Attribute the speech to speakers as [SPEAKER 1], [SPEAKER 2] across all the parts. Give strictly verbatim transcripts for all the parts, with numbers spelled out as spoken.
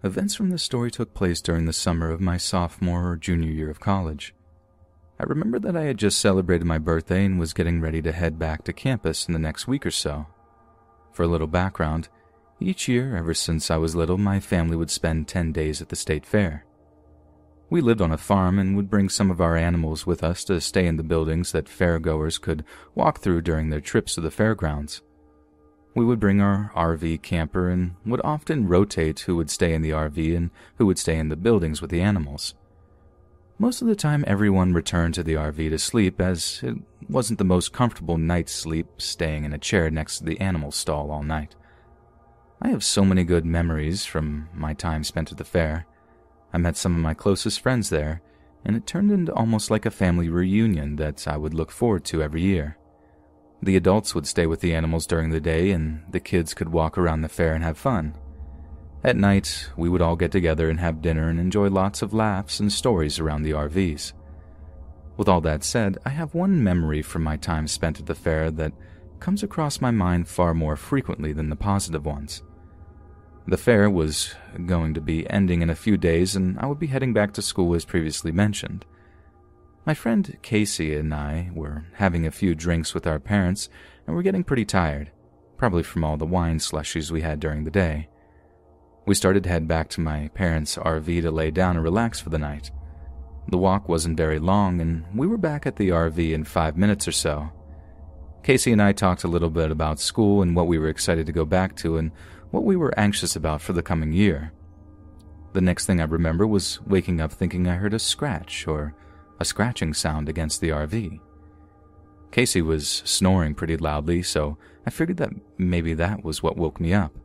[SPEAKER 1] Events from this story took place during the summer of my sophomore or junior year of college. I remember that I had just celebrated my birthday and was getting ready to head back to campus in the next week or so. For a little background, each year, ever since I was little, my family would spend ten days at the state fair. We lived on a farm and would bring some of our animals with us to stay in the buildings that fairgoers could walk through during their trips to the fairgrounds. We would bring our R V camper and would often rotate who would stay in the R V and who would stay in the buildings with the animals. Most of the time, everyone returned to the R V to sleep, as it wasn't the most comfortable night's sleep staying in a chair next to the animal stall all night. I have so many good memories from my time spent at the fair. I met some of my closest friends there, and it turned into almost like a family reunion that I would look forward to every year. The adults would stay with the animals during the day, and the kids could walk around the fair and have fun. At night, we would all get together and have dinner and enjoy lots of laughs and stories around the R Vs. With all that said, I have one memory from my time spent at the fair that comes across my mind far more frequently than the positive ones. The fair was going to be ending in a few days, and I would be heading back to school as previously mentioned. My friend Casey and I were having a few drinks with our parents, and were getting pretty tired, probably from all the wine slushies we had during the day. We started to head back to my parents' R V to lay down and relax for the night. The walk wasn't very long, and we were back at the R V in five minutes or so. Casey and I talked a little bit about school and what we were excited to go back to and what we were anxious about for the coming year. The next thing I remember was waking up thinking I heard a scratch or a scratching sound against the R V. Casey was snoring pretty loudly, so I figured that maybe that was what woke me up.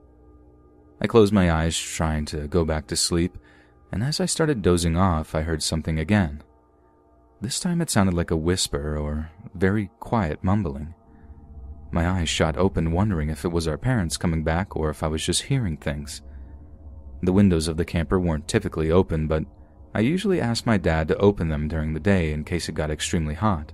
[SPEAKER 1] I closed my eyes trying to go back to sleep, and as I started dozing off, I heard something again. This time it sounded like a whisper or very quiet mumbling. My eyes shot open, wondering if it was our parents coming back or if I was just hearing things. The windows of the camper weren't typically open, but I usually asked my dad to open them during the day in case it got extremely hot.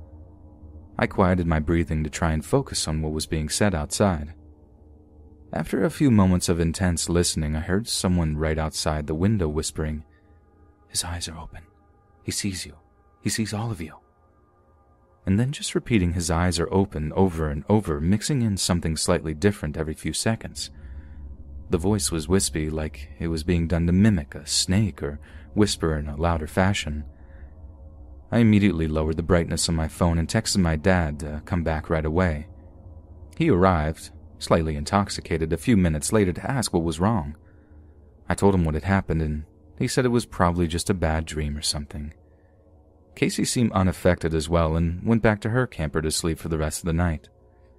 [SPEAKER 1] I quieted my breathing to try and focus on what was being said outside. After a few moments of intense listening, I heard someone right outside the window whispering, "His eyes are open. He sees you. He sees all of you." And then just repeating "his eyes are open" over and over, mixing in something slightly different every few seconds. The voice was wispy, like it was being done to mimic a snake or whisper in a louder fashion. I immediately lowered the brightness on my phone and texted my dad to come back right away. He arrived, slightly intoxicated, a few minutes later to ask what was wrong. I told him what had happened, and he said it was probably just a bad dream or something. Casey seemed unaffected as well and went back to her camper to sleep for the rest of the night.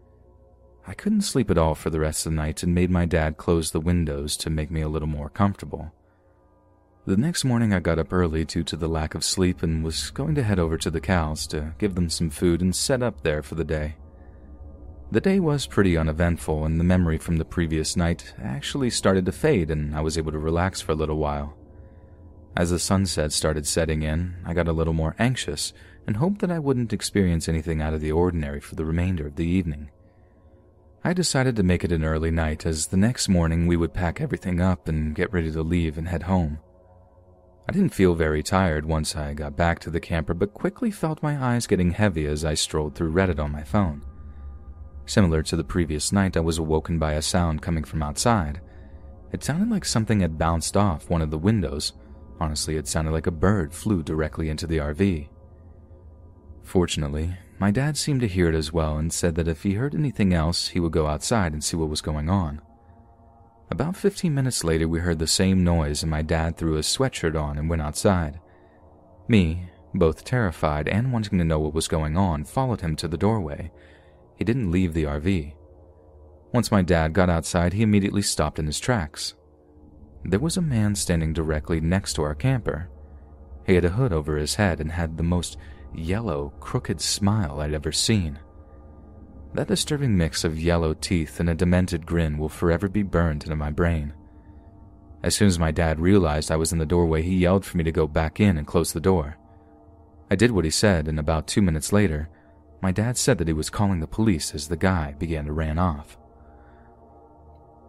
[SPEAKER 1] I couldn't sleep at all for the rest of the night and made my dad close the windows to make me a little more comfortable. The next morning I got up early due to the lack of sleep and was going to head over to the cows to give them some food and set up there for the day. The day was pretty uneventful, and the memory from the previous night actually started to fade, and I was able to relax for a little while. As the sunset started setting in, I got a little more anxious and hoped that I wouldn't experience anything out of the ordinary for the remainder of the evening. I decided to make it an early night, as the next morning we would pack everything up and get ready to leave and head home. I didn't feel very tired once I got back to the camper, but quickly felt my eyes getting heavy as I strolled through Reddit on my phone. Similar to the previous night, I was awoken by a sound coming from outside. It sounded like something had bounced off one of the windows. Honestly, it sounded like a bird flew directly into the R V. Fortunately, my dad seemed to hear it as well and said that if he heard anything else, he would go outside and see what was going on. About fifteen minutes later, we heard the same noise and my dad threw his sweatshirt on and went outside. Me, both terrified and wanting to know what was going on, followed him to the doorway. He didn't leave the R V. Once my dad got outside, he immediately stopped in his tracks. There was a man standing directly next to our camper. He had a hood over his head and had the most yellow, crooked smile I'd ever seen. That disturbing mix of yellow teeth and a demented grin will forever be burned into my brain. As soon as my dad realized I was in the doorway, he yelled for me to go back in and close the door. I did what he said, and about two minutes later, my dad said that he was calling the police as the guy began to ran off.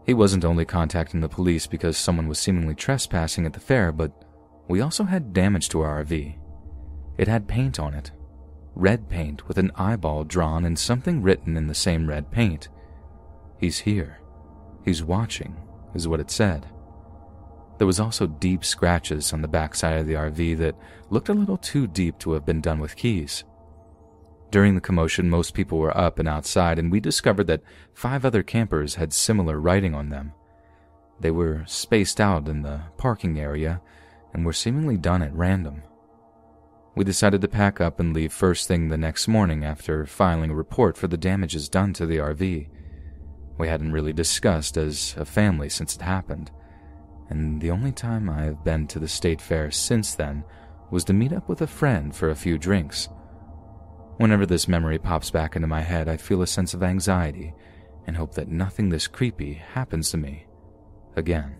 [SPEAKER 1] He wasn't only contacting the police because someone was seemingly trespassing at the fair, but we also had damage to our R V. It had paint on it. Red paint with an eyeball drawn and something written in the same red paint. "He's here. He's watching," is what it said. There was also deep scratches on the backside of the R V that looked a little too deep to have been done with keys. During the commotion, most people were up and outside, and we discovered that five other campers had similar writing on them. They were spaced out in the parking area and were seemingly done at random. We decided to pack up and leave first thing the next morning after filing a report for the damages done to the R V. We hadn't really discussed as a family since it happened, and the only time I have been to the state fair since then was to meet up with a friend for a few drinks. Whenever this memory pops back into my head, I feel a sense of anxiety and hope that nothing this creepy happens to me again.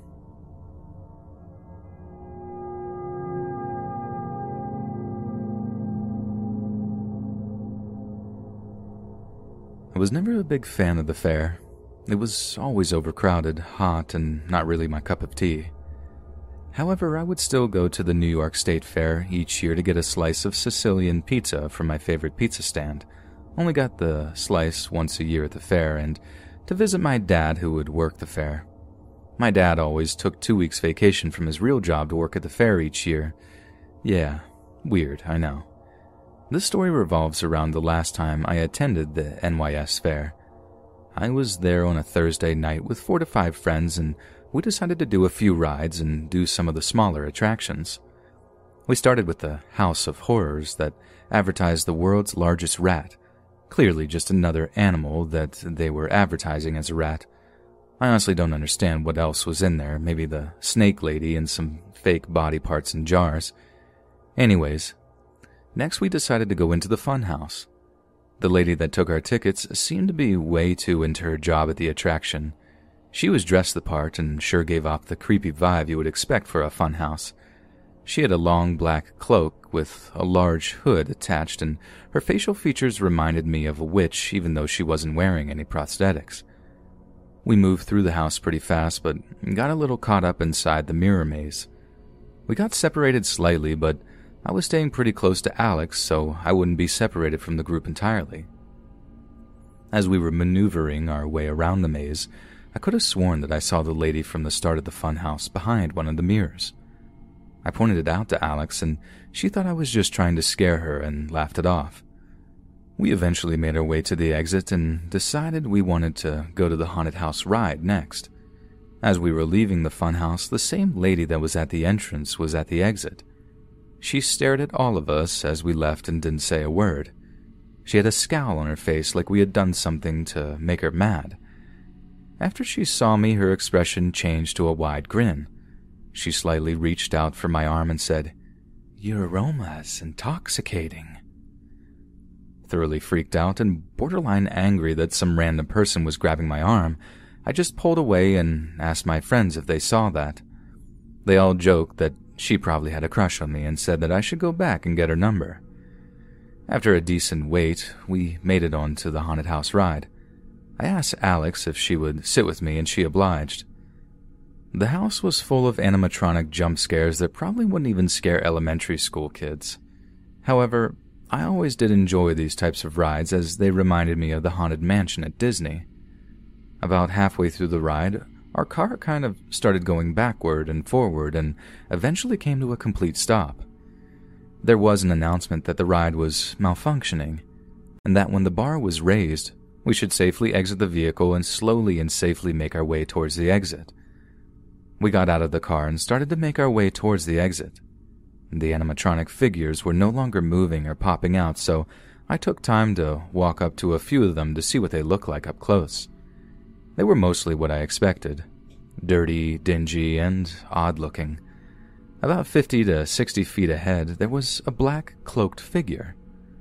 [SPEAKER 1] I was never a big fan of the fair. It was always overcrowded, hot, and not really my cup of tea. However, I would still go to the New York State Fair each year to get a slice of Sicilian pizza from my favorite pizza stand. Only got the slice once a year at the fair, and to visit my dad who would work the fair. My dad always took two weeks vacation from his real job to work at the fair each year. Yeah, weird, I know. This story revolves around the last time I attended the N Y S fair. I was there on a Thursday night with four to five friends, and we decided to do a few rides and do some of the smaller attractions. We started with the House of Horrors that advertised the world's largest rat, clearly just another animal that they were advertising as a rat. I honestly don't understand what else was in there, maybe the snake lady and some fake body parts in jars. Anyways, next we decided to go into the fun house. The lady that took our tickets seemed to be way too into her job at the attraction. She was dressed the part and sure gave off the creepy vibe you would expect for a fun house. She had a long black cloak with a large hood attached, and her facial features reminded me of a witch even though she wasn't wearing any prosthetics. We moved through the house pretty fast, but got a little caught up inside the mirror maze. We got separated slightly, but I was staying pretty close to Alex, so I wouldn't be separated from the group entirely. As we were maneuvering our way around the maze, I could have sworn that I saw the lady from the start of the funhouse behind one of the mirrors. I pointed it out to Alex, and she thought I was just trying to scare her and laughed it off. We eventually made our way to the exit and decided we wanted to go to the haunted house ride next. As we were leaving the funhouse, the same lady that was at the entrance was at the exit. She stared at all of us as we left and didn't say a word. She had a scowl on her face like we had done something to make her mad. After she saw me, her expression changed to a wide grin. She slightly reached out for my arm and said, "Your aroma is intoxicating." Thoroughly freaked out and borderline angry that some random person was grabbing my arm, I just pulled away and asked my friends if they saw that. They all joked that she probably had a crush on me and said that I should go back and get her number. After a decent wait, we made it on to the haunted house ride. I asked Alex if she would sit with me, and she obliged. The house was full of animatronic jump scares that probably wouldn't even scare elementary school kids. However, I always did enjoy these types of rides as they reminded me of the Haunted Mansion at Disney. About halfway through the ride, our car kind of started going backward and forward and eventually came to a complete stop. There was an announcement that the ride was malfunctioning, and that when the bar was raised, we should safely exit the vehicle and slowly and safely make our way towards the exit. We got out of the car and started to make our way towards the exit. The animatronic figures were no longer moving or popping out, so I took time to walk up to a few of them to see what they looked like up close. They were mostly what I expected. Dirty, dingy, and odd-looking. About fifty to sixty feet ahead, there was a black, cloaked figure.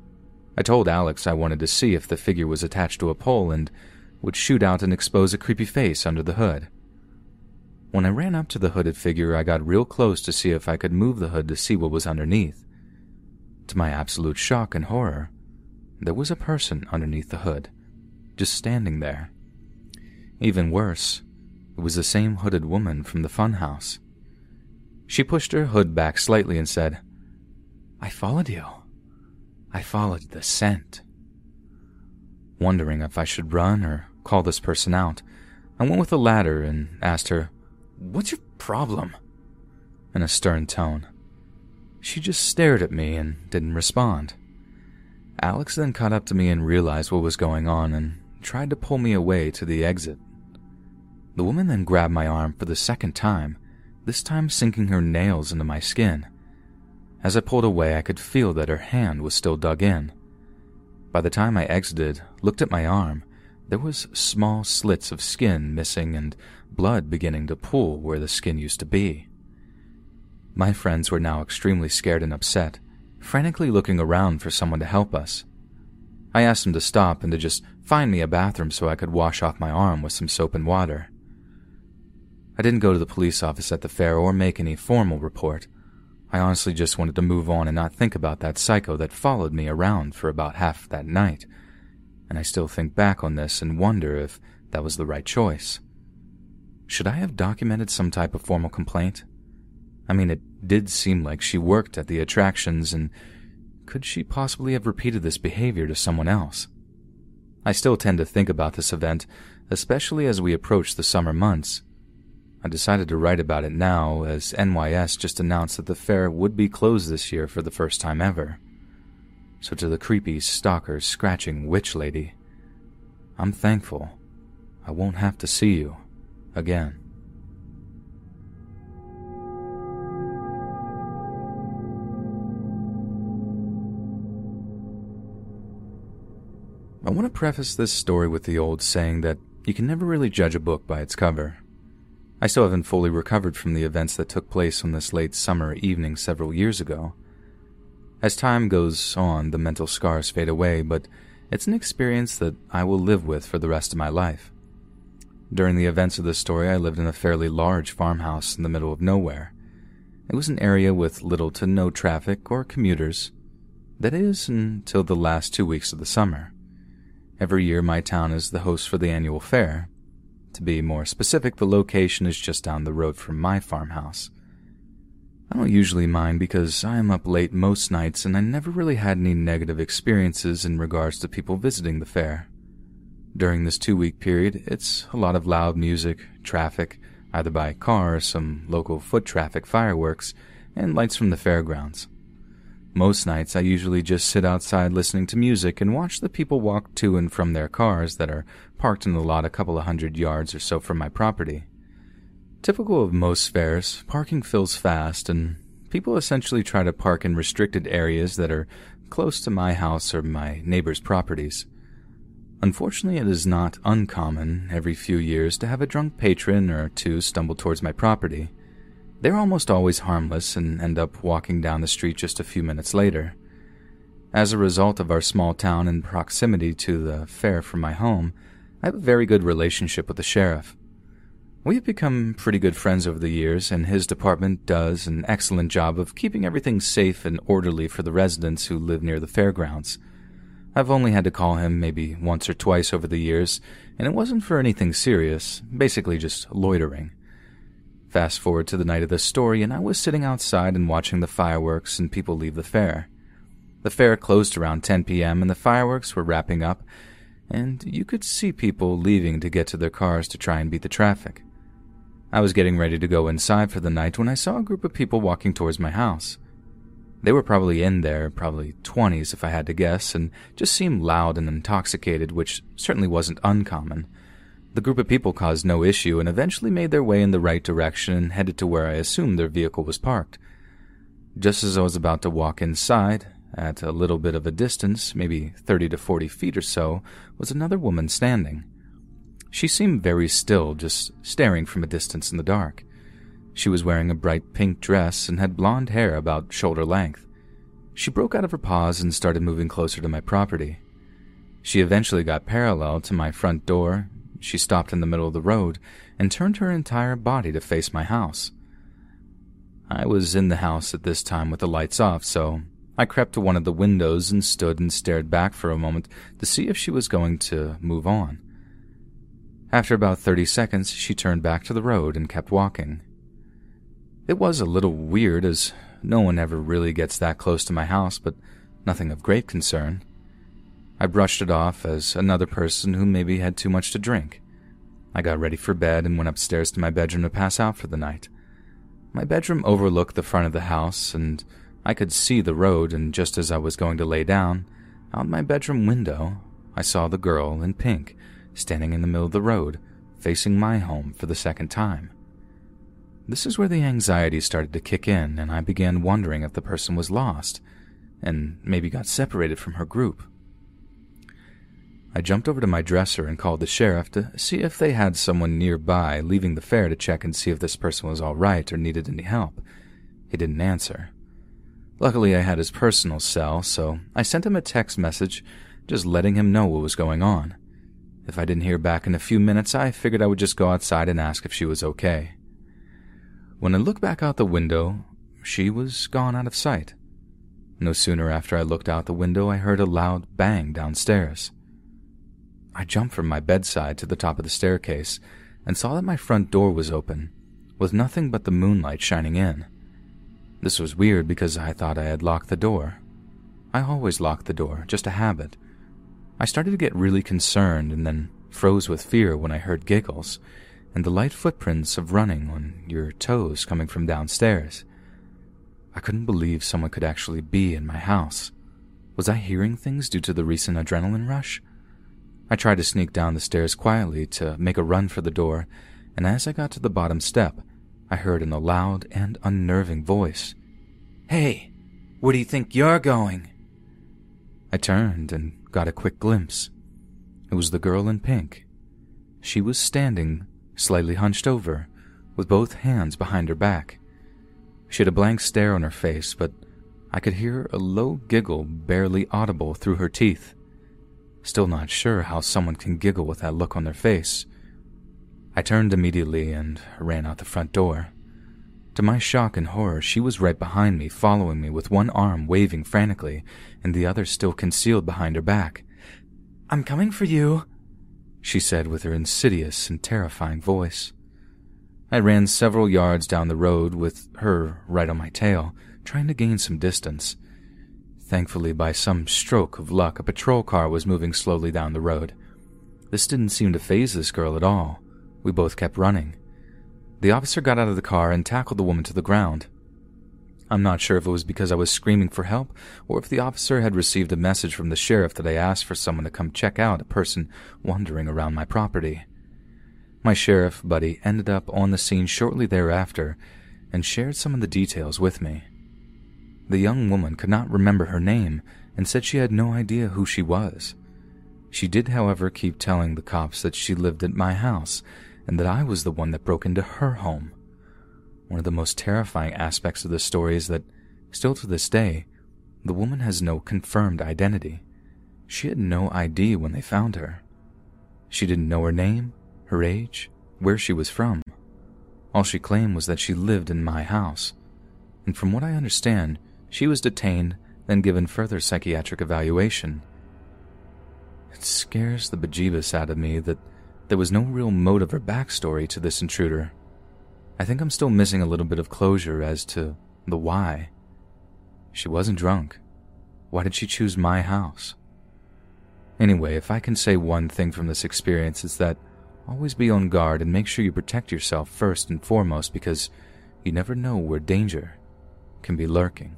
[SPEAKER 1] I told Alex I wanted to see if the figure was attached to a pole and would shoot out and expose a creepy face under the hood. When I ran up to the hooded figure, I got real close to see if I could move the hood to see what was underneath. To my absolute shock and horror, there was a person underneath the hood, just standing there. Even worse, It was the same hooded woman from the funhouse. She pushed her hood back slightly and said, "I followed you. I followed the scent." Wondering if I should run or call this person out, I went with a ladder and asked her, "What's your problem?" in a stern tone. She just stared at me and didn't respond. Alex then caught up to me and realized what was going on and tried to pull me away to the exit. The woman then grabbed my arm for the second time, this time sinking her nails into my skin. As I pulled away, I could feel that her hand was still dug in. By the time I exited, looked at my arm, there was small slits of skin missing and blood beginning to pool where the skin used to be. My friends were now extremely scared and upset, frantically looking around for someone to help us. I asked them to stop and to just find me a bathroom so I could wash off my arm with some soap and water. I didn't go to the police office at the fair or make any formal report. I honestly just wanted to move on and not think about that psycho that followed me around for about half that night, and I still think back on this and wonder if that was the right choice. Should I have documented some type of formal complaint? I mean, it did seem like she worked at the attractions, and could she possibly have repeated this behavior to someone else? I still tend to think about this event, especially as we approach the summer months. I decided to write about it now, as N Y S just announced that the fair would be closed this year for the first time ever. So to the creepy, stalker, scratching witch lady, I'm thankful I won't have to see you again. I want to preface this story with the old saying that you can never really judge a book by its cover. I still haven't fully recovered from the events that took place on this late summer evening several years ago. As time goes on, the mental scars fade away, but it's an experience that I will live with for the rest of my life. During the events of this story, I lived in a fairly large farmhouse in the middle of nowhere. It was an area with little to no traffic or commuters. That is, until the last two weeks of the summer. Every year, my town is the host for the annual fair. To be more specific, the location is just down the road from my farmhouse. I don't usually mind because I am up late most nights and I never really had any negative experiences in regards to people visiting the fair. During this two-week period, it's a lot of loud music, traffic, either by car or some local foot traffic, fireworks, and lights from the fairgrounds. Most nights I usually just sit outside listening to music and watch the people walk to and from their cars that are parked in the lot a couple of hundred yards or so from my property. Typical of most fairs, parking fills fast and people essentially try to park in restricted areas that are close to my house or my neighbors' properties. Unfortunately, it is not uncommon every few years to have a drunk patron or two stumble towards my property. They're almost always harmless and end up walking down the street just a few minutes later. As a result of our small town and proximity to the fair from my home, I have a very good relationship with the sheriff. We have become pretty good friends over the years, and his department does an excellent job of keeping everything safe and orderly for the residents who live near the fairgrounds. I've only had to call him maybe once or twice over the years, and it wasn't for anything serious, basically just loitering. Fast forward to the night of this story, and I was sitting outside and watching the fireworks and people leave the fair. The fair closed around ten p.m. and the fireworks were wrapping up, and you could see people leaving to get to their cars to try and beat the traffic. I was getting ready to go inside for the night when I saw a group of people walking towards my house. They were probably in their probably twenties if I had to guess, and just seemed loud and intoxicated, which certainly wasn't uncommon. The group of people caused no issue and eventually made their way in the right direction and headed to where I assumed their vehicle was parked. Just as I was about to walk inside, at a little bit of a distance, maybe thirty to forty feet or so, was another woman standing. She seemed very still, just staring from a distance in the dark. She was wearing a bright pink dress and had blonde hair about shoulder length. She broke out of her pause and started moving closer to my property. She eventually got parallel to my front door. She stopped in the middle of the road and turned her entire body to face my house. I was in the house at this time with the lights off, so I crept to one of the windows and stood and stared back for a moment to see if she was going to move on. After about thirty seconds, she turned back to the road and kept walking. It was a little weird, as no one ever really gets that close to my house, but nothing of great concern. I brushed it off as another person who maybe had too much to drink. I got ready for bed and went upstairs to my bedroom to pass out for the night. My bedroom overlooked the front of the house, and I could see the road, and just as I was going to lay down, out my bedroom window, I saw the girl in pink standing in the middle of the road, facing my home for the second time. This is where the anxiety started to kick in, and I began wondering if the person was lost, and maybe got separated from her group. I jumped over to my dresser and called the sheriff to see if they had someone nearby leaving the fair to check and see if this person was all right or needed any help. He didn't answer. Luckily, I had his personal cell, so I sent him a text message just letting him know what was going on. If I didn't hear back in a few minutes, I figured I would just go outside and ask if she was okay. When I looked back out the window, she was gone out of sight. No sooner after I looked out the window, I heard a loud bang downstairs. I jumped from my bedside to the top of the staircase and saw that my front door was open, with nothing but the moonlight shining in. This was weird because I thought I had locked the door. I always lock the door, just a habit. I started to get really concerned and then froze with fear when I heard giggles and the light footprints of running on your toes coming from downstairs. I couldn't believe someone could actually be in my house. Was I hearing things due to the recent adrenaline rush? I tried to sneak down the stairs quietly to make a run for the door, and as I got to the bottom step, I heard in a loud and unnerving voice, "Hey, where do you think you're going?" I turned and got a quick glimpse. It was the girl in pink. She was standing, slightly hunched over, with both hands behind her back. She had a blank stare on her face, but I could hear a low giggle barely audible through her teeth. Still not sure how someone can giggle with that look on their face. I turned immediately and ran out the front door. To my shock and horror, she was right behind me, following me with one arm waving frantically and the other still concealed behind her back. "I'm coming for you," she said with her insidious and terrifying voice. I ran several yards down the road with her right on my tail, trying to gain some distance. Thankfully, by some stroke of luck, a patrol car was moving slowly down the road. This didn't seem to faze this girl at all. We both kept running. The officer got out of the car and tackled the woman to the ground. I'm not sure if it was because I was screaming for help or if the officer had received a message from the sheriff that I asked for someone to come check out a person wandering around my property. My sheriff buddy ended up on the scene shortly thereafter and shared some of the details with me. The young woman could not remember her name and said she had no idea who she was. She did, however, keep telling the cops that she lived at my house and that I was the one that broke into her home. One of the most terrifying aspects of this story is that, still to this day, the woman has no confirmed identity. She had no I D when they found her. She didn't know her name, her age, where she was from. All she claimed was that she lived in my house, and from what I understand, she was detained, then given further psychiatric evaluation. It scares the bejeebus out of me that there was no real motive or backstory to this intruder. I think I'm still missing a little bit of closure as to the why. She wasn't drunk. Why did she choose my house? Anyway, if I can say one thing from this experience, it's that always be on guard and make sure you protect yourself first and foremost, because you never know where danger can be lurking.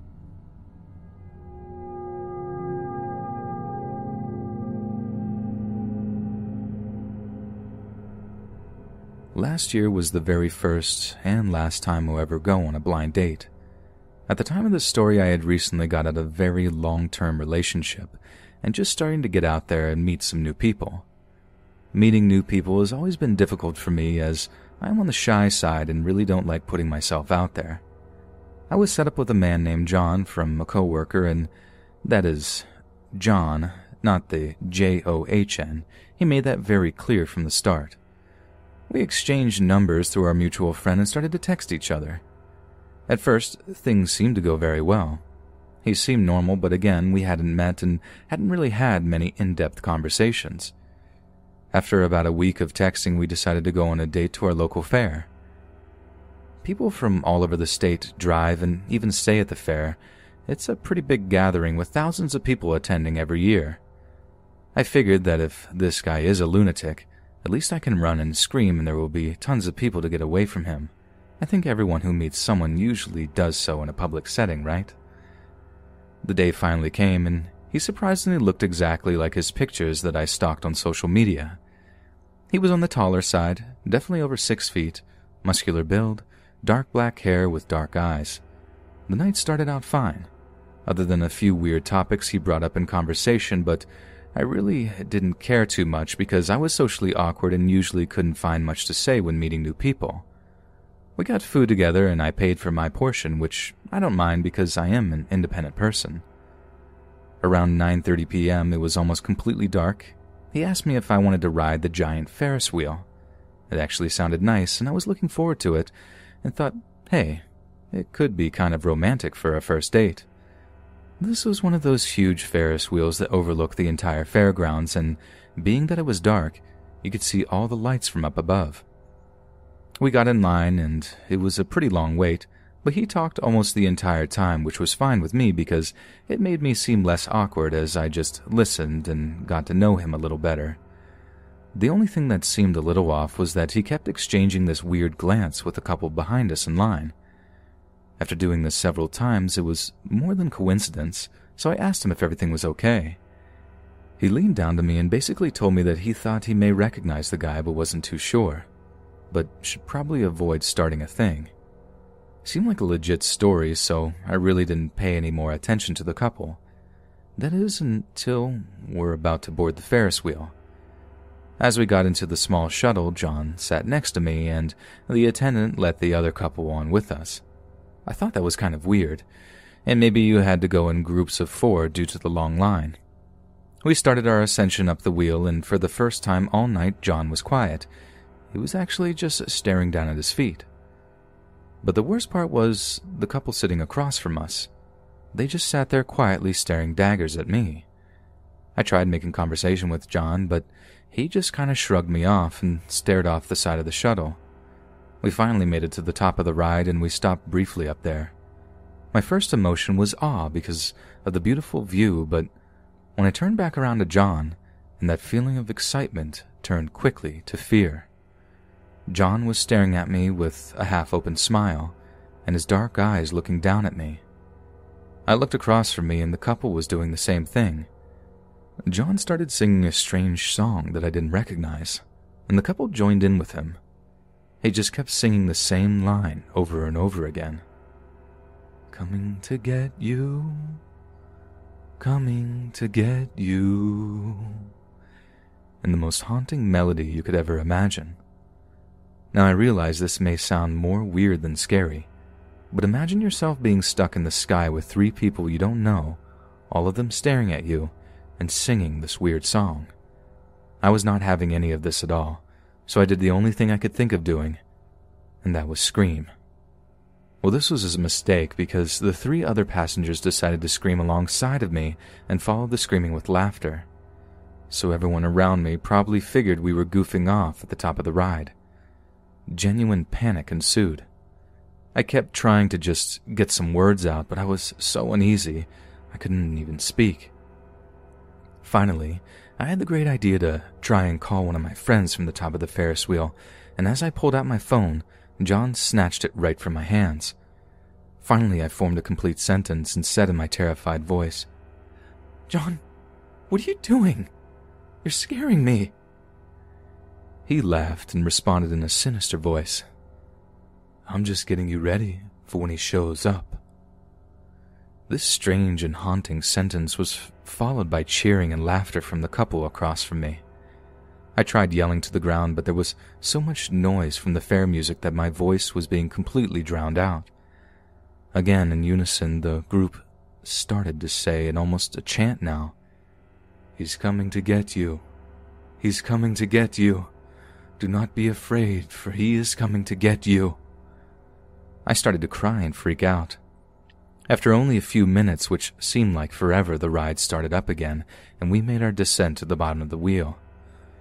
[SPEAKER 1] Last year was the very first and last time I'll ever go on a blind date. At the time of this story, I had recently got out of a very long-term relationship and just starting to get out there and meet some new people. Meeting new people has always been difficult for me, as I'm on the shy side and really don't like putting myself out there. I was set up with a man named John from a coworker, and that is John, not the J O H N. He made that very clear from the start. We exchanged numbers through our mutual friend and started to text each other. At first, things seemed to go very well. He seemed normal, but again, we hadn't met and hadn't really had many in-depth conversations. After about a week of texting, we decided to go on a date to our local fair. People from all over the state drive and even stay at the fair. It's a pretty big gathering with thousands of people attending every year. I figured that if this guy is a lunatic, at least I can run and scream and there will be tons of people to get away from him. I think everyone who meets someone usually does so in a public setting, right? The day finally came, and he surprisingly looked exactly like his pictures that I stalked on social media. He was on the taller side, definitely over six feet, muscular build, dark black hair with dark eyes. The night started out fine, other than a few weird topics he brought up in conversation, but I really didn't care too much because I was socially awkward and usually couldn't find much to say when meeting new people. We got food together and I paid for my portion, which I don't mind because I am an independent person. Around nine thirty p.m., it was almost completely dark. He asked me if I wanted to ride the giant Ferris wheel. It actually sounded nice, and I was looking forward to it, and thought, hey, it could be kind of romantic for a first date. This was one of those huge Ferris wheels that overlook the entire fairgrounds, and being that it was dark, you could see all the lights from up above. We got in line, and it was a pretty long wait, but he talked almost the entire time, which was fine with me because it made me seem less awkward as I just listened and got to know him a little better. The only thing that seemed a little off was that he kept exchanging this weird glance with a couple behind us in line. After doing this several times, it was more than coincidence, so I asked him if everything was okay. He leaned down to me and basically told me that he thought he may recognize the guy but wasn't too sure, but should probably avoid starting a thing. Seemed like a legit story, so I really didn't pay any more attention to the couple. That is, until we're about to board the Ferris wheel. As we got into the small shuttle, John sat next to me, and the attendant let the other couple on with us. I thought that was kind of weird, and maybe you had to go in groups of four due to the long line. We started our ascension up the wheel, and for the first time all night, John was quiet. He was actually just staring down at his feet. But the worst part was the couple sitting across from us. They just sat there quietly staring daggers at me. I tried making conversation with John, but he just kind of shrugged me off and stared off the side of the shuttle. We finally made it to the top of the ride, and we stopped briefly up there. My first emotion was awe because of the beautiful view, but when I turned back around to John, and that feeling of excitement turned quickly to fear. John was staring at me with a half-open smile, and his dark eyes looking down at me. I looked across from me, and the couple was doing the same thing. John started singing a strange song that I didn't recognize, and the couple joined in with him. He just kept singing the same line over and over again. Coming to get you, coming to get you, in the most haunting melody you could ever imagine. Now I realize this may sound more weird than scary, but imagine yourself being stuck in the sky with three people you don't know, all of them staring at you and singing this weird song. I was not having any of this at all, so I did the only thing I could think of doing, and that was scream. Well, this was a mistake because the three other passengers decided to scream alongside of me and followed the screaming with laughter. So everyone around me probably figured we were goofing off at the top of the ride. Genuine panic ensued. I kept trying to just get some words out, but I was so uneasy I couldn't even speak. Finally, I had the great idea to try and call one of my friends from the top of the Ferris wheel, and as I pulled out my phone, John snatched it right from my hands. Finally, I formed a complete sentence and said in my terrified voice, "John, what are you doing? You're scaring me." He laughed and responded in a sinister voice, "I'm just getting you ready for when he shows up." This strange and haunting sentence was followed by cheering and laughter from the couple across from me. I tried yelling to the ground, but there was so much noise from the fair music that my voice was being completely drowned out. Again, in unison, the group started to say in almost a chant now, "He's coming to get you. He's coming to get you. Do not be afraid, for he is coming to get you." I started to cry and freak out. After only a few minutes, which seemed like forever, the ride started up again, and we made our descent to the bottom of the wheel.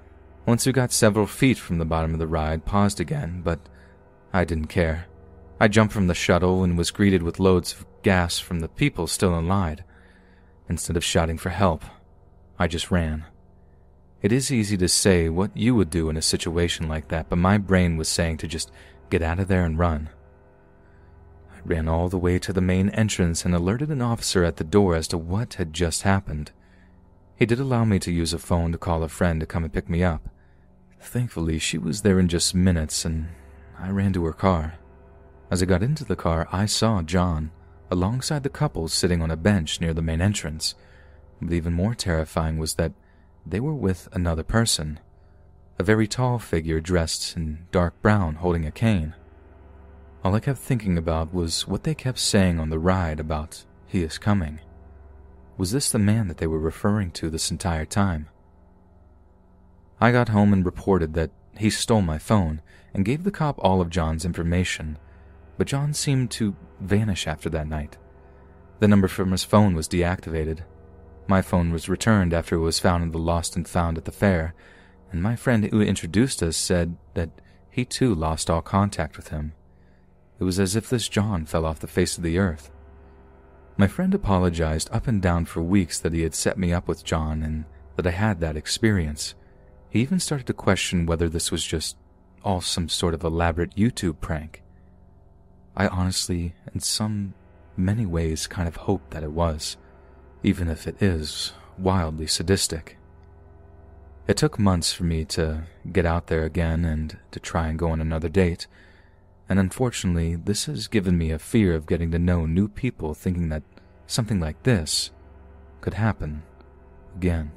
[SPEAKER 1] Once we got several feet from the bottom of the ride, paused again, but I didn't care. I jumped from the shuttle and was greeted with loads of gas from the people still in line. Instead of shouting for help, I just ran. It is easy to say what you would do in a situation like that, but my brain was saying to just get out of there and run. I ran all the way to the main entrance and alerted an officer at the door as to what had just happened. He did allow me to use a phone to call a friend to come and pick me up. Thankfully, she was there in just minutes, and I ran to her car. As I got into the car, I saw John, alongside the couple sitting on a bench near the main entrance. But even more terrifying was that they were with another person, a very tall figure dressed in dark brown holding a cane. All I kept thinking about was what they kept saying on the ride about he is coming. Was this the man that they were referring to this entire time? I got home and reported that he stole my phone and gave the cop all of John's information, but John seemed to vanish after that night. The number from his phone was deactivated. My phone was returned after it was found in the lost and found at the fair, and my friend who introduced us said that he too lost all contact with him. It was as if this John fell off the face of the earth. My friend apologized up and down for weeks that he had set me up with John and that I had that experience. He even started to question whether this was just all some sort of elaborate YouTube prank. I honestly, in some many ways, kind of hoped that it was, even if it is wildly sadistic. It took months for me to get out there again and to try and go on another date, and unfortunately this has given me a fear of getting to know new people, thinking that something like this could happen again.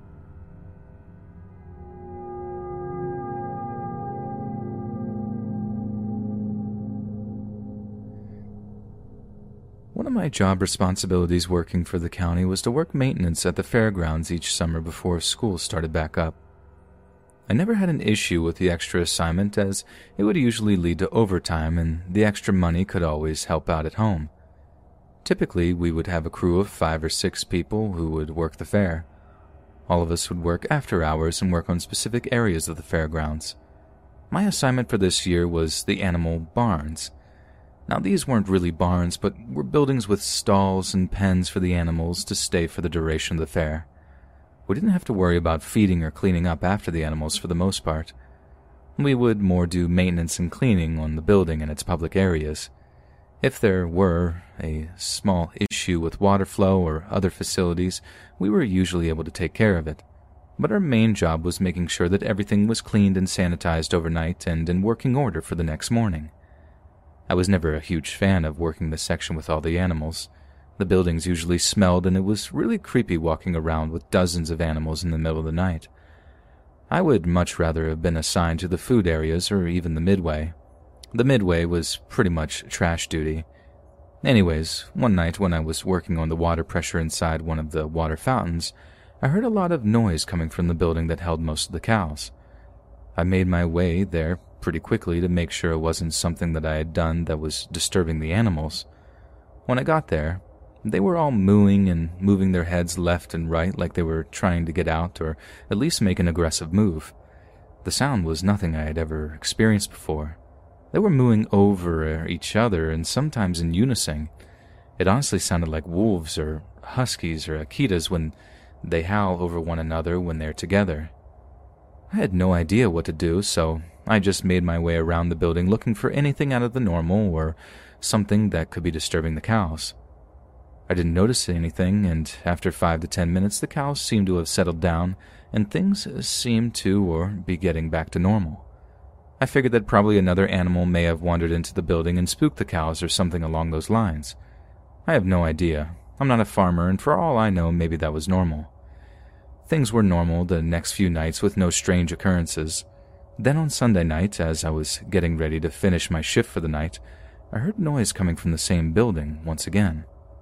[SPEAKER 1] One of my job responsibilities working for the county was to work maintenance at the fairgrounds each summer before school started back up. I never had an issue with the extra assignment, as it would usually lead to overtime and the extra money could always help out at home. Typically, we would have a crew of five or six people who would work the fair. All of us would work after hours and work on specific areas of the fairgrounds. My assignment for this year was the animal barns. Now, these weren't really barns, but were buildings with stalls and pens for the animals to stay for the duration of the fair. We didn't have to worry about feeding or cleaning up after the animals for the most part. We would more do maintenance and cleaning on the building and its public areas. If there were a small issue with water flow or other facilities, we were usually able to take care of it. But our main job was making sure that everything was cleaned and sanitized overnight and in working order for the next morning. I was never a huge fan of working the section with all the animals. The buildings usually smelled, and it was really creepy walking around with dozens of animals in the middle of the night. I would much rather have been assigned to the food areas or even the midway. The midway was pretty much trash duty. Anyways, one night when I was working on the water pressure inside one of the water fountains, I heard a lot of noise coming from the building that held most of the cows. I made my way there pretty quickly to make sure it wasn't something that I had done that was disturbing the animals. When I got there, they were all mooing and moving their heads left and right like they were trying to get out or at least make an aggressive move. The sound was nothing I had ever experienced before. They were mooing over each other and sometimes in unison. It honestly sounded like wolves or huskies or Akitas when they howl over one another when they're together. I had no idea what to do, so I just made my way around the building looking for anything out of the normal or something that could be disturbing the cows. I didn't notice anything, and after five to ten minutes the cows seemed to have settled down and things seemed to or be getting back to normal. I figured that probably another animal may have wandered into the building and spooked the cows or something along those lines. I have no idea. I'm not a farmer, and for all I know, maybe that was normal. Things were normal the next few nights with no strange occurrences. Then on Sunday night, as I was getting ready to finish my shift for the night, I heard noise coming from the same building once again.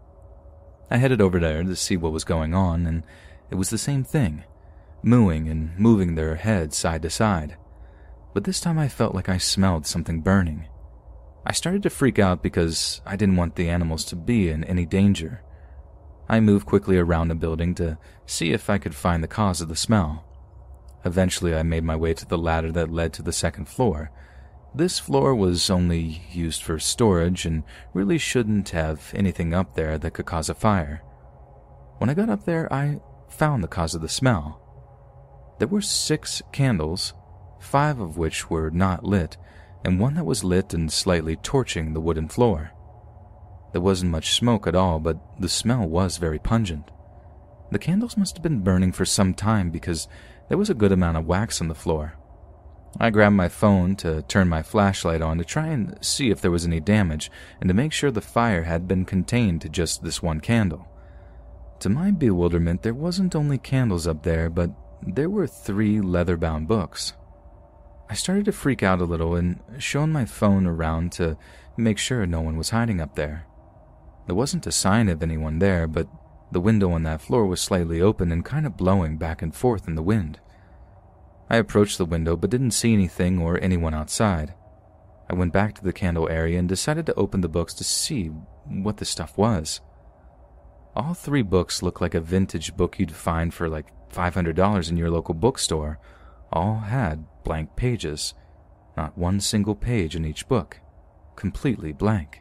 [SPEAKER 1] I headed over there to see what was going on, and it was the same thing, mooing and moving their heads side to side. But this time I felt like I smelled something burning. I started to freak out because I didn't want the animals to be in any danger. I moved quickly around the building to see if I could find the cause of the smell. Eventually, I made my way to the ladder that led to the second floor. This floor was only used for storage and really shouldn't have anything up there that could cause a fire. When I got up there, I found the cause of the smell. There were six candles, five of which were not lit, and one that was lit and slightly torching the wooden floor. There wasn't much smoke at all, but the smell was very pungent. The candles must have been burning for some time because there was a good amount of wax on the floor. I grabbed my phone to turn my flashlight on to try and see if there was any damage and to make sure the fire had been contained to just this one candle. To my bewilderment, there wasn't only candles up there, but there were three leather-bound books. I started to freak out a little and shone my phone around to make sure no one was hiding up there. There wasn't a sign of anyone there, but the window on that floor was slightly open and kind of blowing back and forth in the wind. I approached the window but didn't see anything or anyone outside. I went back to the candle area and decided to open the books to see what the stuff was. All three books looked like a vintage book you'd find for like five hundred dollars in your local bookstore. All had blank pages. Not one single page in each book. Completely blank.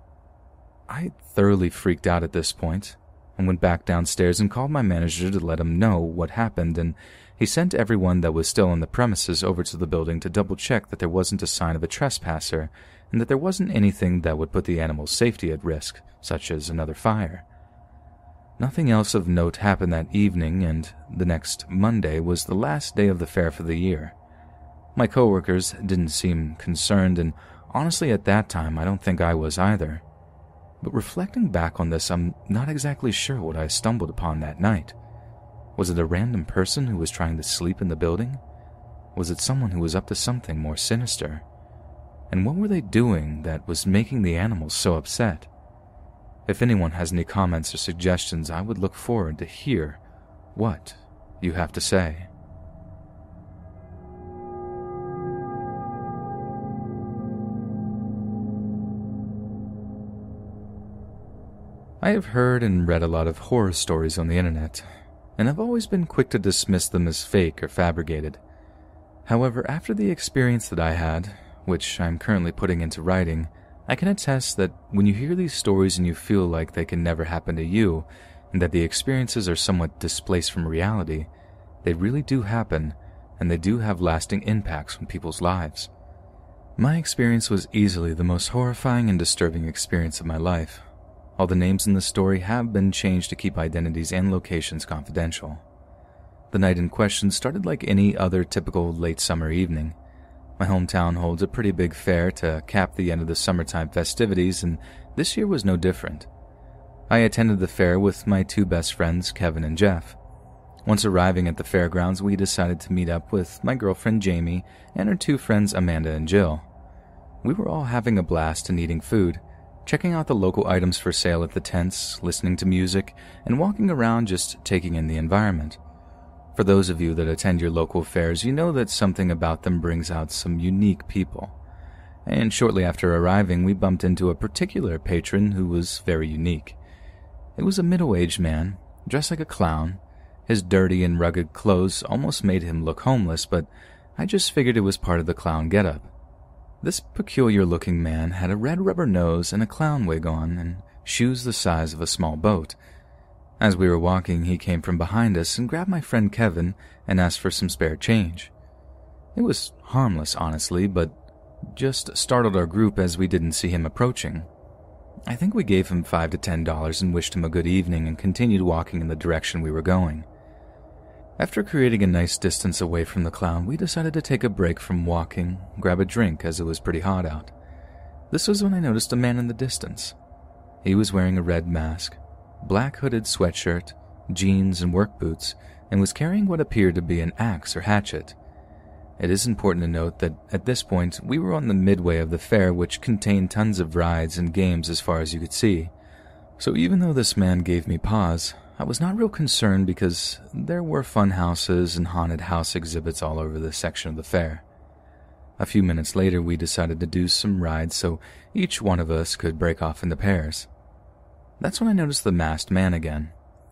[SPEAKER 1] I thoroughly freaked out at this point and went back downstairs and called my manager to let him know what happened, and he sent everyone that was still on the premises over to the building to double-check that there wasn't a sign of a trespasser and that there wasn't anything that would put the animal's safety at risk, such as another fire. Nothing else of note happened that evening, and the next Monday was the last day of the fair for the year. My coworkers didn't seem concerned, and honestly at that time I don't think I was either. But reflecting back on this, I'm not exactly sure what I stumbled upon that night. Was it a random person who was trying to sleep in the building? Was it someone who was up to something more sinister? And what were they doing that was making the animals so upset? If anyone has any comments or suggestions, I would look forward to hear what you have to say. I have heard and read a lot of horror stories on the internet, and I've always been quick to dismiss them as fake or fabricated. However, after the experience that I had, which I'm currently putting into writing, I can attest that when you hear these stories and you feel like they can never happen to you, and that the experiences are somewhat displaced from reality, they really do happen, and they do have lasting impacts on people's lives. My experience was easily the most horrifying and disturbing experience of my life. All the names in the story have been changed to keep identities and locations confidential. The night in question started like any other typical late summer evening. My hometown holds a pretty big fair to cap the end of the summertime festivities, and this year was no different. I attended the fair with my two best friends, Kevin and Jeff. Once arriving at the fairgrounds, we decided to meet up with my girlfriend Jamie and her two friends Amanda and Jill. We were all having a blast and eating food, checking out the local items for sale at the tents, listening to music, and walking around just taking in the environment. For those of you that attend your local fairs, you know that something about them brings out some unique people. And shortly after arriving, we bumped into a particular patron who was very unique. It was a middle-aged man, dressed like a clown. His dirty and rugged clothes almost made him look homeless, but I just figured it was part of the clown getup. This peculiar-looking man had a red rubber nose and a clown wig on, and shoes the size of a small boat. As we were walking, he came from behind us and grabbed my friend Kevin and asked for some spare change. It was harmless, honestly, but just startled our group as we didn't see him approaching. I think we gave him five to ten dollars and wished him a good evening and continued walking in the direction we were going. After creating a nice distance away from the clown, we decided to take a break from walking, grab a drink as it was pretty hot out. This was when I noticed a man in the distance. He was wearing a red mask, black hooded sweatshirt, jeans, and work boots, and was carrying what appeared to be an axe or hatchet. It is important to note that at this point we were on the midway of the fair, which contained tons of rides and games as far as you could see. So even though this man gave me pause, I was not real concerned because there were fun houses and haunted house exhibits all over this section of the fair. A few minutes later, we decided to do some rides so each one of us could break off into pairs. That's when I noticed the masked man again.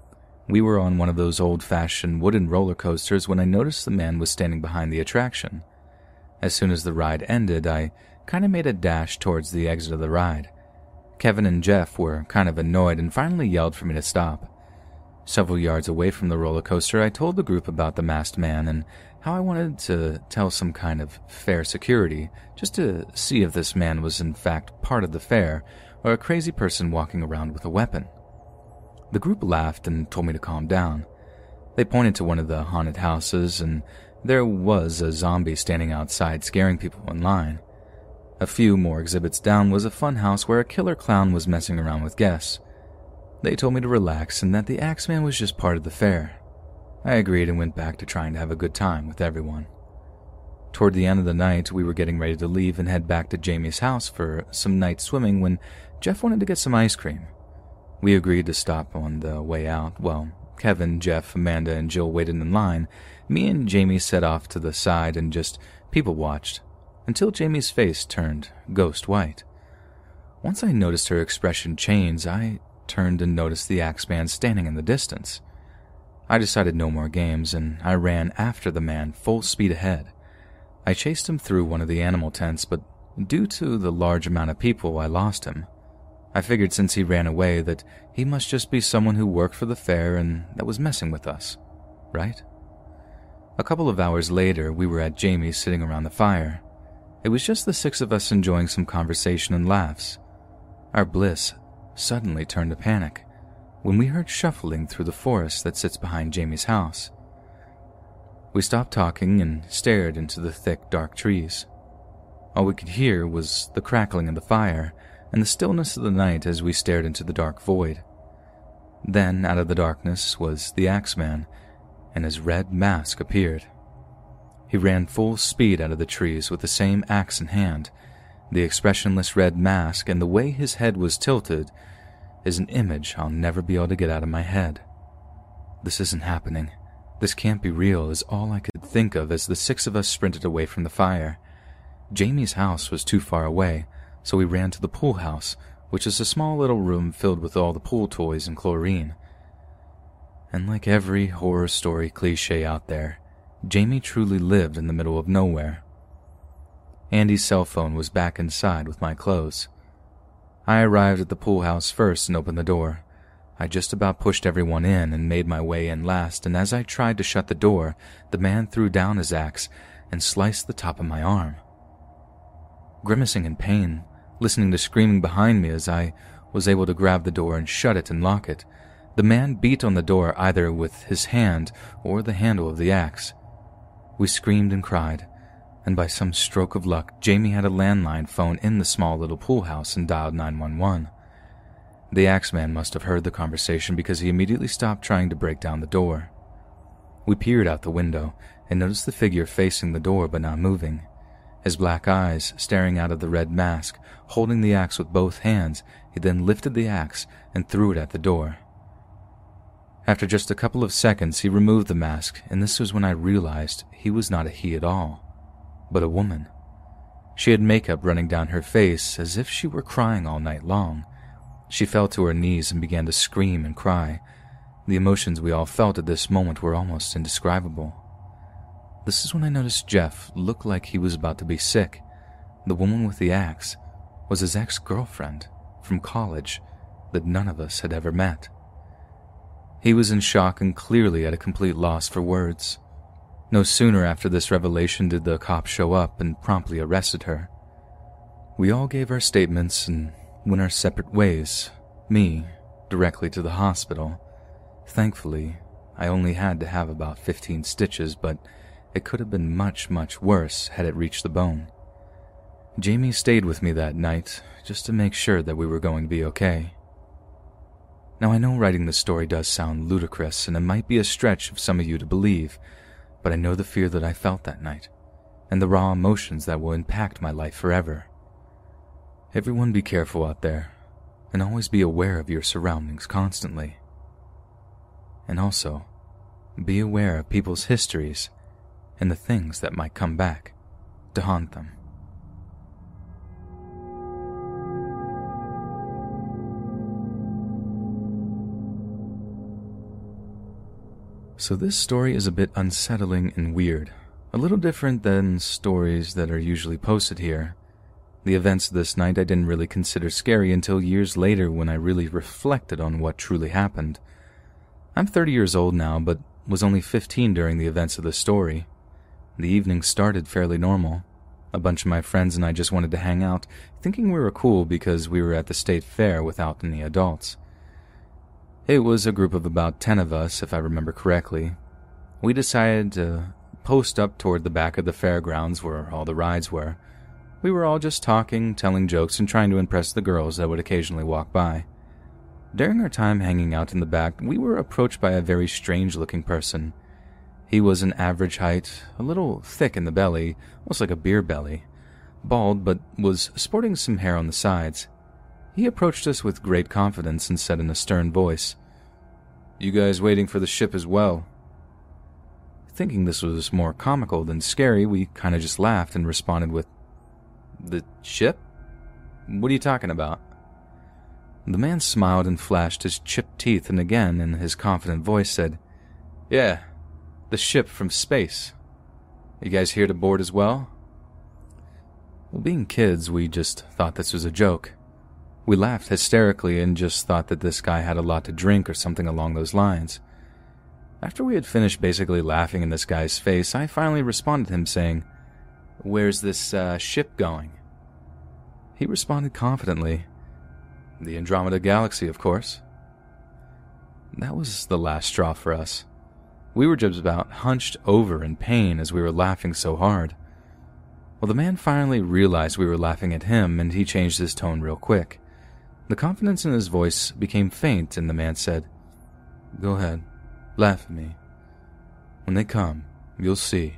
[SPEAKER 1] We were on one of those old-fashioned wooden roller coasters when I noticed the man was standing behind the attraction. As soon as the ride ended, I kind of made a dash towards the exit of the ride. Kevin and Jeff were kind of annoyed and finally yelled for me to stop. Several yards away from the roller coaster, I told the group about the masked man and how I wanted to tell some kind of fair security just to see if this man was in fact part of the fair or a crazy person walking around with a weapon. The group laughed and told me to calm down. They pointed to one of the haunted houses, and there was a zombie standing outside scaring people in line. A few more exhibits down was a fun house where a killer clown was messing around with guests. They told me to relax and that the Axeman was just part of the fair. I agreed and went back to trying to have a good time with everyone. Toward the end of the night, we were getting ready to leave and head back to Jamie's house for some night swimming when Jeff wanted to get some ice cream. We agreed to stop on the way out. While Kevin, Jeff, Amanda, and Jill waited in line, me and Jamie set off to the side and just people-watched, until Jamie's face turned ghost white. Once I noticed her expression change, I turned and noticed the Axeman standing in the distance. I decided no more games, and I ran after the man full speed ahead. I chased him through one of the animal tents, but due to the large amount of people, I lost him. I figured since he ran away that he must just be someone who worked for the fair and that was messing with us, right? A couple of hours later, we were at Jamie's sitting around the fire. It was just the six of us enjoying some conversation and laughs. Our bliss suddenly turned to panic when we heard shuffling through the forest that sits behind Jamie's house. We stopped talking and stared into the thick, dark trees. All we could hear was the crackling of the fire and the stillness of the night as we stared into the dark void. Then, out of the darkness, was the Axeman, and his red mask appeared. He ran full speed out of the trees with the same axe in hand. The expressionless red mask and the way his head was tilted is an image I'll never be able to get out of my head. This isn't happening. This can't be real is all I could think of as the six of us sprinted away from the fire. Jamie's house was too far away, so we ran to the pool house, which is a small little room filled with all the pool toys and chlorine. And like every horror story cliche out there, Jamie truly lived in the middle of nowhere. Andy's cell phone was back inside with my clothes. I arrived at the pool house first and opened the door. I just about pushed everyone in and made my way in last, and as I tried to shut the door, the man threw down his axe and sliced the top of my arm. Grimacing in pain, listening to screaming behind me as I was able to grab the door and shut it and lock it, the man beat on the door either with his hand or the handle of the axe. We screamed and cried, and by some stroke of luck, Jamie had a landline phone in the small little pool house and dialed nine one one. The Axeman must have heard the conversation because he immediately stopped trying to break down the door. We peered out the window and noticed the figure facing the door but not moving. His black eyes staring out of the red mask, holding the axe with both hands, he then lifted the axe and threw it at the door. After just a couple of seconds, he removed the mask, and this was when I realized he was not a he at all, but a woman. She had makeup running down her face as if she were crying all night long. She fell to her knees and began to scream and cry. The emotions we all felt at this moment were almost indescribable. This is when I noticed Jeff look like he was about to be sick. The woman with the axe was his ex-girlfriend from college that none of us had ever met. He was in shock and clearly at a complete loss for words. No sooner after this revelation did the cops show up and promptly arrested her. We all gave our statements and went our separate ways, me directly to the hospital. Thankfully, I only had to have about fifteen stitches, but it could have been much, much worse had it reached the bone. Jamie stayed with me that night just to make sure that we were going to be okay. Now, I know writing this story does sound ludicrous, and it might be a stretch of some of you to believe, but I know the fear that I felt that night, and the raw emotions that will impact my life forever. Everyone be careful out there, and always be aware of your surroundings constantly. And also, be aware of people's histories and the things that might come back to haunt them. So this story is a bit unsettling and weird, a little different than stories that are usually posted here. The events of this night I didn't really consider scary until years later when I really reflected on what truly happened. I'm thirty years old now, but was only fifteen during the events of the story. The evening started fairly normal. A bunch of my friends and I just wanted to hang out, thinking we were cool because we were at the state fair without any adults. It was a group of about ten of us, if I remember correctly. We decided to post up toward the back of the fairgrounds where all the rides were. We were all just talking, telling jokes, and trying to impress the girls that would occasionally walk by. During our time hanging out in the back, we were approached by a very strange-looking person. He was an average height, a little thick in the belly, almost like a beer belly, bald but was sporting some hair on the sides. He approached us with great confidence and said in a stern voice, "You guys waiting for the ship as well?" Thinking this was more comical than scary, we kind of just laughed and responded with, "The ship? What are you talking about?" The man smiled and flashed his chipped teeth and again, in his confident voice, said, "Yeah, the ship from space. You guys here to board as well?" Well, being kids, we just thought this was a joke. We laughed hysterically and just thought that this guy had a lot to drink or something along those lines. After we had finished basically laughing in this guy's face, I finally responded to him saying, "Where's this uh, ship going?" He responded confidently, "The Andromeda Galaxy, of course." That was the last straw for us. We were just about hunched over in pain as we were laughing so hard. Well, the man finally realized we were laughing at him, and he changed his tone real quick. The confidence in his voice became faint, and the man said, "Go ahead, laugh at me. When they come, you'll see."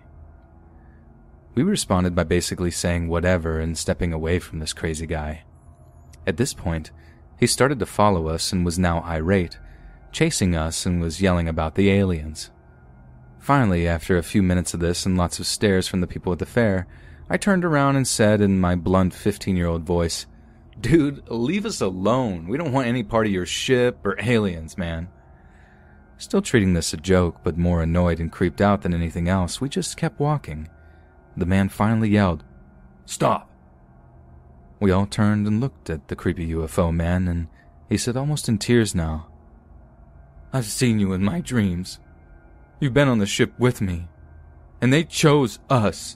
[SPEAKER 1] We responded by basically saying whatever and stepping away from this crazy guy. At this point, he started to follow us and was now irate, chasing us and was yelling about the aliens. Finally, after a few minutes of this and lots of stares from the people at the fair, I turned around and said in my blunt fifteen-year-old voice, "Dude, leave us alone. We don't want any part of your ship or aliens, man." Still treating this a joke, but more annoyed and creeped out than anything else, we just kept walking. The man finally yelled, "Stop!" We all turned and looked at the creepy U F O man, and he said almost in tears now, "I've seen you in my dreams. You've been on the ship with me, and they chose us."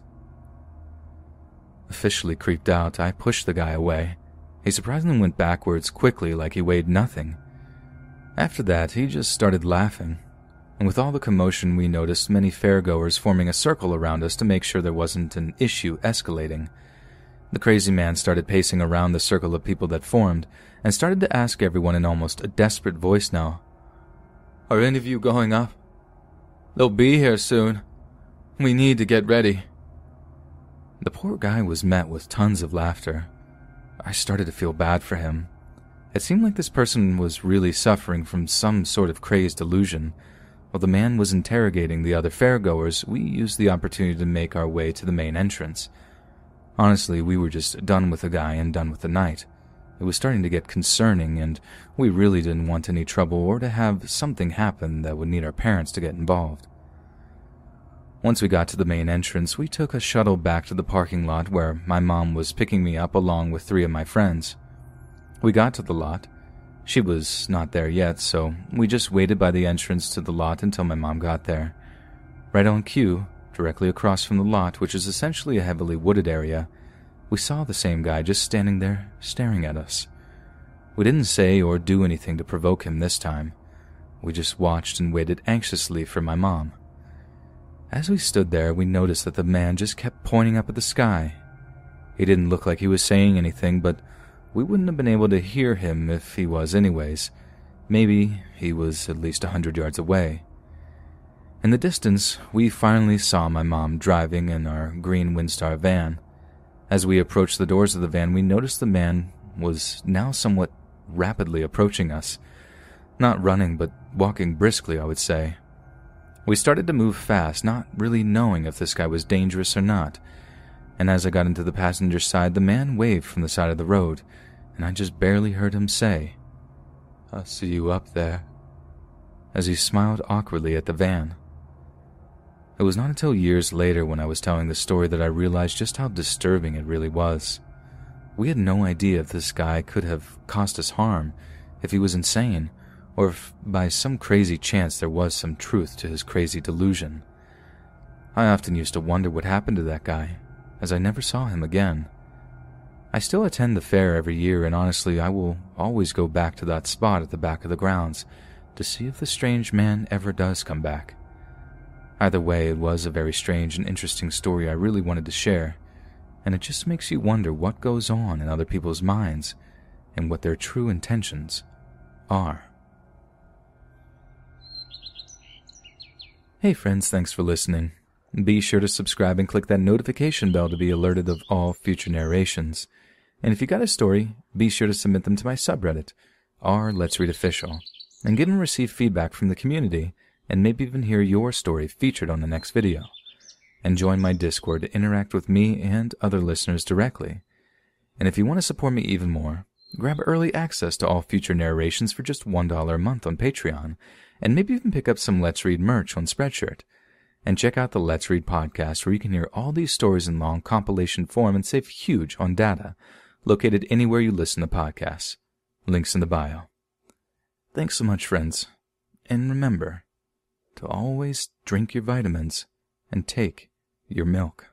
[SPEAKER 1] Officially creeped out, I pushed the guy away. He surprisingly went backwards quickly like he weighed nothing. After that, he just started laughing, and with all the commotion we noticed many fairgoers forming a circle around us to make sure there wasn't an issue escalating. The crazy man started pacing around the circle of people that formed, and started to ask everyone in almost a desperate voice now, "Are any of you going up? They'll be here soon. We need to get ready." The poor guy was met with tons of laughter. I started to feel bad for him. It seemed like this person was really suffering from some sort of crazed delusion. While the man was interrogating the other fairgoers, we used the opportunity to make our way to the main entrance. Honestly, we were just done with the guy and done with the night. It was starting to get concerning, and we really didn't want any trouble or to have something happen that would need our parents to get involved. Once we got to the main entrance, we took a shuttle back to the parking lot where my mom was picking me up along with three of my friends. We got to the lot. She was not there yet, so we just waited by the entrance to the lot until my mom got there. Right on cue, directly across from the lot, which is essentially a heavily wooded area, we saw the same guy just standing there, staring at us. We didn't say or do anything to provoke him this time. We just watched and waited anxiously for my mom. As we stood there, we noticed that the man just kept pointing up at the sky. He didn't look like he was saying anything, but we wouldn't have been able to hear him if he was anyways. Maybe he was at least a hundred yards away. In the distance, we finally saw my mom driving in our green Windstar van. As we approached the doors of the van, we noticed the man was now somewhat rapidly approaching us. Not running, but walking briskly, I would say. We started to move fast, not really knowing if this guy was dangerous or not. And as I got into the passenger side, the man waved from the side of the road, and I just barely heard him say, "I'll see you up there." as he smiled awkwardly at the van. It was not until years later when I was telling the story that I realized just how disturbing it really was. We had no idea if this guy could have caused us harm, if he was insane, or if by some crazy chance there was some truth to his crazy delusion. I often used to wonder what happened to that guy, as I never saw him again. I still attend the fair every year, and honestly I will always go back to that spot at the back of the grounds to see if the strange man ever does come back. Either way, it was a very strange and interesting story I really wanted to share, and it just makes you wonder what goes on in other people's minds and what their true intentions are. Hey friends, thanks for listening. Be sure to subscribe and click that notification bell to be alerted of all future narrations. And if you got a story, be sure to submit them to my subreddit, r Let's Read Official, and get and receive feedback from the community, and maybe even hear your story featured on the next video. And join my Discord to interact with me and other listeners directly. And if you want to support me even more, grab early access to all future narrations for just one dollar a month on Patreon, and maybe even pick up some Let's Read merch on Spreadshirt. And check out the Let's Read podcast, where you can hear all these stories in long compilation form and save huge on data, located anywhere you listen to podcasts. Links in the bio. Thanks so much, friends. And remember to always drink your vitamins and take your milk.